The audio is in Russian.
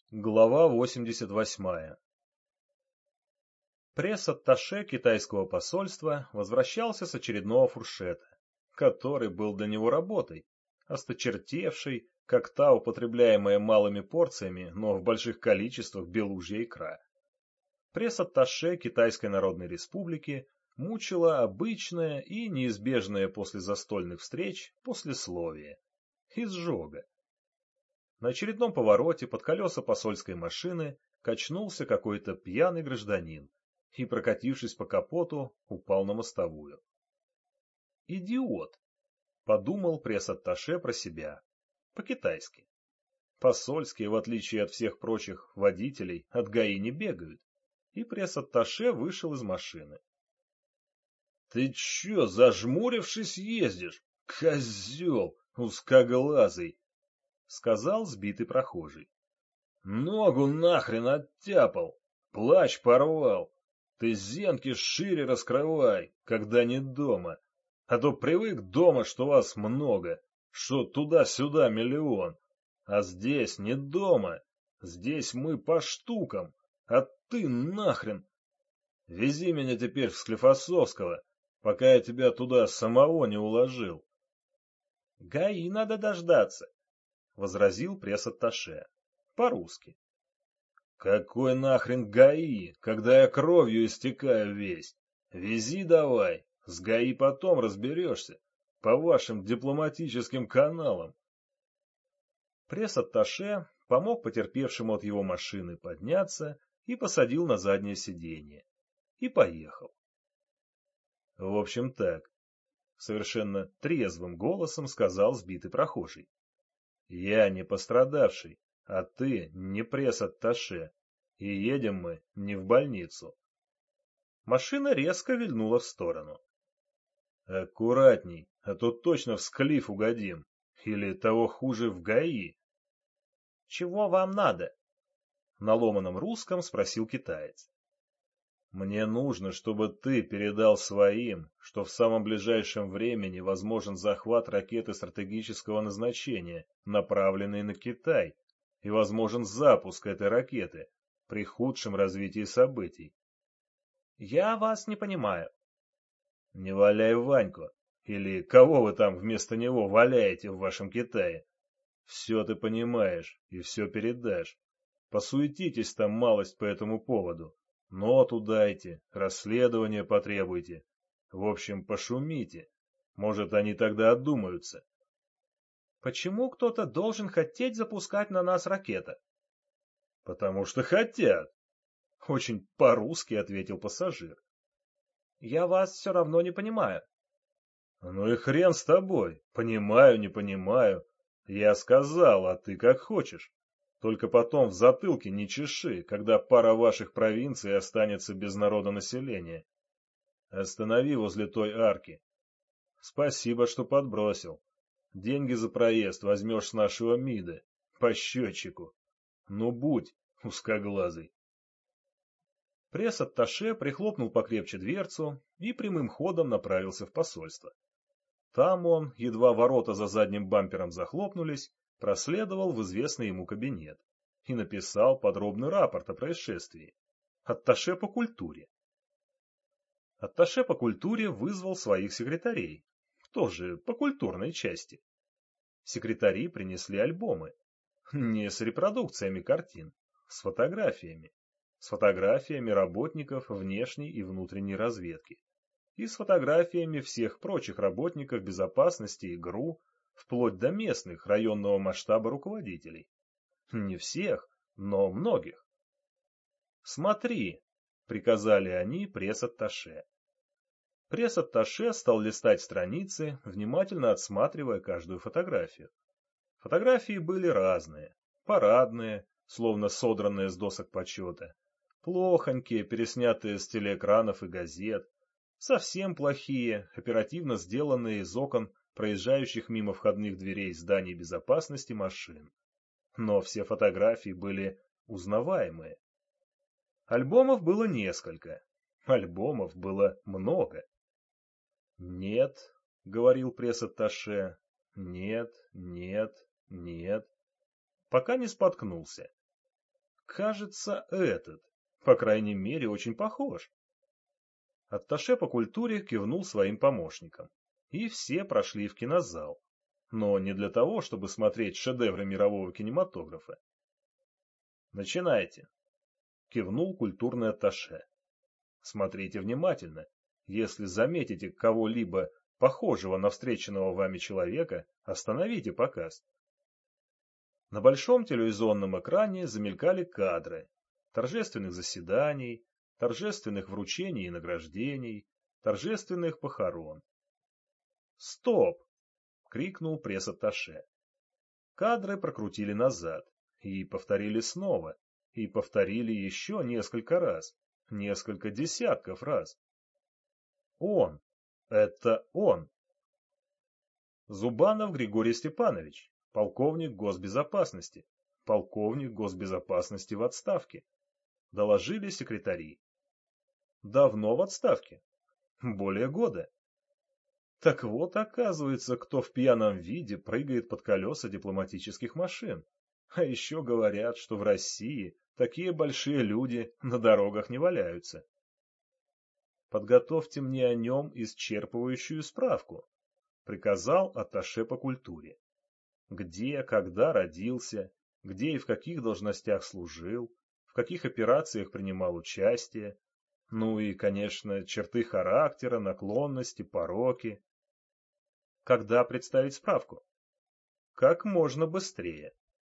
Глава 88. Пресс-атташе китайского посольства возвращался с очередного фуршета, который был для него работой, осточертевшей, как та употребляемая малыми порциями, но в больших количествах белужья икра. Пресс-атташе Китайской Народной Республики мучила обычное и неизбежное после застольных встреч послесловие – изжога. На очередном повороте под колеса посольской машины качнулся какой-то пьяный гражданин и, прокатившись по капоту, упал на мостовую. «Идиот!» — подумал пресс-атташе про себя. По-китайски. Посольские, в отличие от всех прочих водителей, от ГАИ не бегают, и пресс-атташе вышел из машины. «Ты чё, зажмурившись, ездишь? Козёл, узкоглазый!» — сказал сбитый прохожий. «Ногу нахрен оттяпал, плащ порвал. Ты зенки шире раскрывай, когда не дома. А то привык дома, что вас много, что туда-сюда миллион. А здесь не дома, здесь мы по штукам, а ты нахрен. Вези меня теперь в Склифосовского, пока я тебя туда самого не уложил». «ГАИ надо дождаться», — возразил пресс-атташе. По-русски. «Какой нахрен ГАИ, когда я кровью истекаю весь? Вези давай, с ГАИ потом разберешься, по вашим дипломатическим каналам». Пресс-атташе помог потерпевшему от его машины подняться и посадил на заднее сиденье. И поехал. В общем так, совершенно трезвым голосом сказал сбитый прохожий. «Я не пострадавший, а ты не пресс-атташе, и едем мы не в больницу». Машина резко вильнула в сторону. «Аккуратней, а то точно в склиф угодим, или того хуже в ГАИ». «Чего вам надо?» — на ломаном русском спросил китаец. «Мне нужно, чтобы ты передал своим, что в самом ближайшем времени возможен захват ракеты стратегического назначения, направленной на Китай, и возможен запуск этой ракеты при худшем развитии событий». «Я вас не понимаю». «Не валяй Ваньку, или кого вы там вместо него валяете в вашем Китае. Все ты понимаешь и все передашь. Посуетитесь там малость по этому поводу. Ноту дайте, расследование потребуйте. В общем, пошумите. Может, они тогда одумаются». «Почему кто-то должен хотеть запускать на нас ракеты?» «Потому что хотят», — очень по-русски ответил пассажир. «Я вас все равно не понимаю». «Ну и хрен с тобой. Понимаю, не понимаю. Я сказал, а ты как хочешь. Только потом в затылке не чеши, когда пара ваших провинций останется без народонаселения. Останови возле той арки. Спасибо, что подбросил. Деньги за проезд возьмешь с нашего МИДа. По счетчику. Ну будь, узкоглазый». Пресс-атташе прихлопнул покрепче дверцу и прямым ходом направился в посольство. Там он, едва ворота за задним бампером захлопнулись, проследовал в известный ему кабинет и написал подробный рапорт о происшествии. Атташе по культуре. Атташе по культуре вызвал своих секретарей, тоже по культурной части. Секретари принесли альбомы, не с репродукциями картин, с фотографиями. С фотографиями работников внешней и внутренней разведки. И с фотографиями всех прочих работников безопасности и ГРУ, вплоть до местных районного масштаба руководителей. Не всех, но многих. «Смотри», — приказали они пресс-атташе. Пресс-атташе стал листать страницы, внимательно отсматривая каждую фотографию. Фотографии были разные. Парадные, словно содранные с досок почета. Плохонькие, переснятые с телеэкранов и газет. Совсем плохие, оперативно сделанные из окон проезжающих мимо входных дверей зданий безопасности машин. Но все фотографии были узнаваемые. Альбомов было несколько. Альбомов было много. «Нет», — говорил пресс-атташе, — «нет, нет, нет», пока не споткнулся. Кажется, этот, по крайней мере, очень похож. Атташе по культуре кивнул своим помощникам, и все прошли в кинозал, но не для того, чтобы смотреть шедевры мирового кинематографа. «Начинайте», — кивнул культурный атташе. «Смотрите внимательно. Если заметите кого-либо похожего на встреченного вами человека, остановите показ». На большом телевизионном экране замелькали кадры торжественных заседаний, торжественных вручений и награждений, торжественных похорон. «Стоп!» — крикнул пресс-атташе. Кадры прокрутили назад, и повторили снова, и повторили еще несколько раз, несколько десятков раз. Он! Это он! Зубанов Григорий Степанович, полковник госбезопасности, полковник госбезопасности в отставке. Доложили секретари. Давно в отставке? Более года. Так вот, оказывается, кто в пьяном виде прыгает под колеса дипломатических машин. А еще говорят, что в России такие большие люди на дорогах не валяются. Подготовьте мне о нем исчерпывающую справку, приказал атташе по культуре. Где, когда родился, где и в каких должностях служил, в каких операциях принимал участие, ну и, конечно, черты характера, наклонности, пороки. Когда представить справку? Как можно быстрее.